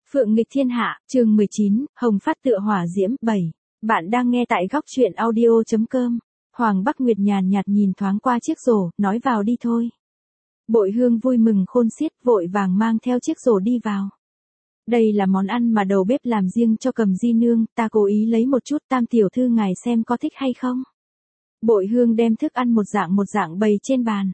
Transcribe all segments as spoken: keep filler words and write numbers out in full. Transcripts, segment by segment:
Phượng nghịch thiên hạ, chương mười chín, Hồng phát tựa hỏa diễm, bảy. Bạn đang nghe tại góc truyện audio chấm com. Hoàng Bắc Nguyệt nhàn nhạt nhìn thoáng qua chiếc rổ, nói vào đi thôi. Bội Hương vui mừng khôn xiết, vội vàng mang theo chiếc rổ đi vào. Đây là món ăn mà đầu bếp làm riêng cho Cầm Di nương, ta cố ý lấy một chút, Tam tiểu thư ngài xem có thích hay không. Bội Hương đem thức ăn một dạng một dạng bày trên bàn.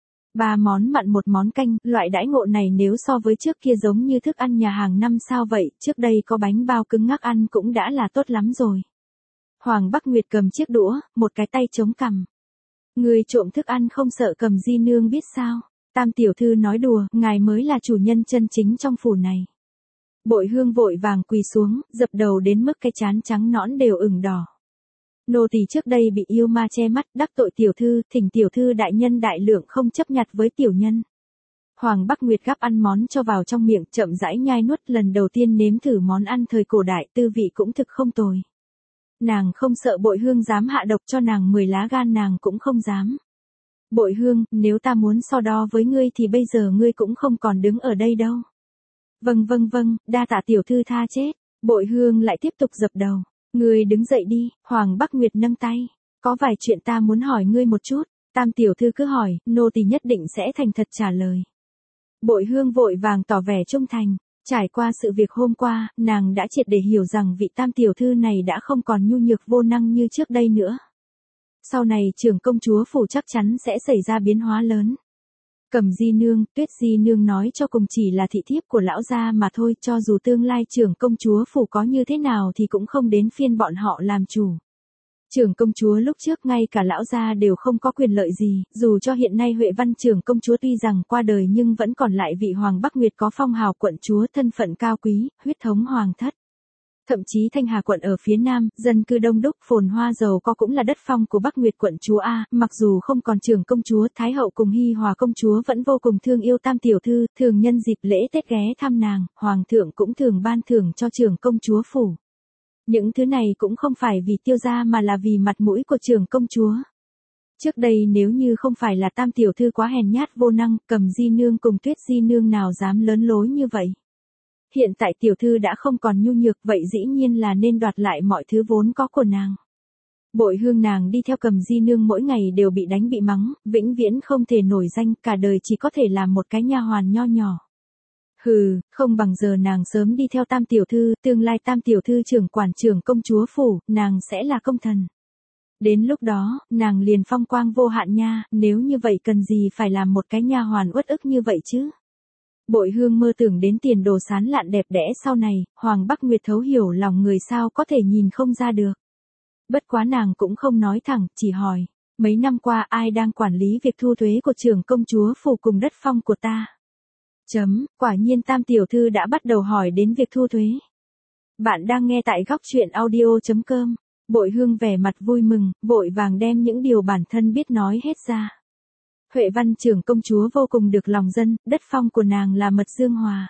Ba món mặn một món canh, loại đãi ngộ này nếu so với trước kia giống như thức ăn nhà hàng năm sao vậy, trước đây có bánh bao cứng ngắc ăn cũng đã là tốt lắm rồi. Hoàng Bắc Nguyệt cầm chiếc đũa, một cái tay chống cằm. Người trộm thức ăn không sợ Cầm Di nương biết sao? Tam tiểu thư nói đùa, ngài mới là chủ nhân chân chính trong phủ này. Bội Hương vội vàng quỳ xuống, dập đầu đến mức cái trán trắng nõn đều ửng đỏ. Nô tỳ trước đây bị yêu ma che mắt, đắc tội tiểu thư, thỉnh tiểu thư đại nhân đại lượng không chấp nhặt với tiểu nhân. Hoàng Bắc Nguyệt gắp ăn món cho vào trong miệng, chậm rãi nhai nuốt, lần đầu tiên nếm thử món ăn thời cổ đại, tư vị cũng thực không tồi. Nàng không sợ Bội Hương dám hạ độc cho nàng mười lá gan, nàng cũng không dám. Bội Hương, nếu ta muốn so đo với ngươi thì bây giờ ngươi cũng không còn đứng ở đây đâu. Vâng vâng vâng, đa tạ tiểu thư tha chết. Bội Hương lại tiếp tục dập đầu. Ngươi đứng dậy đi, Hoàng Bắc Nguyệt nâng tay. Có vài chuyện ta muốn hỏi ngươi một chút. Tam tiểu thư cứ hỏi, nô tỳ nhất định sẽ thành thật trả lời. Bội Hương vội vàng tỏ vẻ trung thành. Trải qua sự việc hôm qua, nàng đã triệt để hiểu rằng vị Tam tiểu thư này đã không còn nhu nhược vô năng như trước đây nữa. Sau này trưởng công chúa phủ chắc chắn sẽ xảy ra biến hóa lớn. Cầm Di nương, Tuyết Di nương nói cho cùng chỉ là thị thiếp của lão gia mà thôi, cho dù tương lai trưởng công chúa phủ có như thế nào thì cũng không đến phiên bọn họ làm chủ. Trưởng công chúa lúc trước ngay cả lão gia đều không có quyền lợi gì, dù cho hiện nay Huệ Văn trưởng công chúa tuy rằng qua đời nhưng vẫn còn lại vị Hoàng Bắc Nguyệt có phong hào quận chúa, thân phận cao quý, huyết thống hoàng thất. Thậm chí Thanh Hà quận ở phía nam, dân cư đông đúc, phồn hoa giàu có cũng là đất phong của Bắc Nguyệt quận chúa A, mặc dù không còn trưởng công chúa, Thái hậu cùng Hi Hòa công chúa vẫn vô cùng thương yêu Tam tiểu thư, thường nhân dịp lễ Tết ghé thăm nàng, hoàng thượng cũng thường ban thưởng cho trưởng công chúa phủ. Những thứ này cũng không phải vì tiêu gia mà là vì mặt mũi của trưởng công chúa. Trước đây nếu như không phải là Tam tiểu thư quá hèn nhát vô năng, Cầm Di nương cùng Tuyết Di nương nào dám lớn lối như vậy. Hiện tại tiểu thư đã không còn nhu nhược, vậy dĩ nhiên là nên đoạt lại mọi thứ vốn có của nàng. Bội Hương nàng đi theo Cầm Di nương mỗi ngày đều bị đánh bị mắng, vĩnh viễn không thể nổi danh, cả đời chỉ có thể làm một cái nha hoàn nho nhỏ. Hừ, không bằng giờ nàng sớm đi theo Tam tiểu thư, tương lai Tam tiểu thư trưởng quản trưởng công chúa phủ, nàng sẽ là công thần. Đến lúc đó, nàng liền phong quang vô hạn nha, nếu như vậy cần gì phải làm một cái nha hoàn uất ức như vậy chứ. Bội Hương mơ tưởng đến tiền đồ sán lạn đẹp đẽ sau này, Hoàng Bắc Nguyệt thấu hiểu lòng người sao có thể nhìn không ra được. Bất quá nàng cũng không nói thẳng, chỉ hỏi, mấy năm qua ai đang quản lý việc thu thuế của trưởng công chúa phủ cùng đất phong của ta? Chấm, quả nhiên Tam tiểu thư đã bắt đầu hỏi đến việc thu thuế. Bạn đang nghe tại góc truyện audio chấm com. Bội Hương vẻ mặt vui mừng, vội vàng đem những điều bản thân biết nói hết ra. Huệ Văn trưởng công chúa vô cùng được lòng dân, đất phong của nàng là Mật Dương Hòa.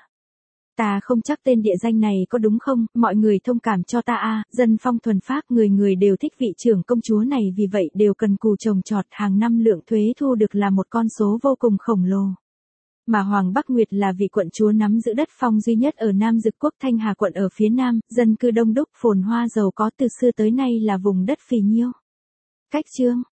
Ta không chắc tên địa danh này có đúng không, mọi người thông cảm cho ta a, dân phong thuần phác, người người đều thích vị trưởng công chúa này, vì vậy đều cần cù trồng trọt, hàng năm lượng thuế thu được là một con số vô cùng khổng lồ. Mà Hoàng Bắc Nguyệt là vị quận chúa nắm giữ đất phong duy nhất ở Nam Dực quốc, Thanh Hà quận ở phía nam, dân cư đông đúc, phồn hoa giàu có, từ xưa tới nay là vùng đất phì nhiêu. Cách chương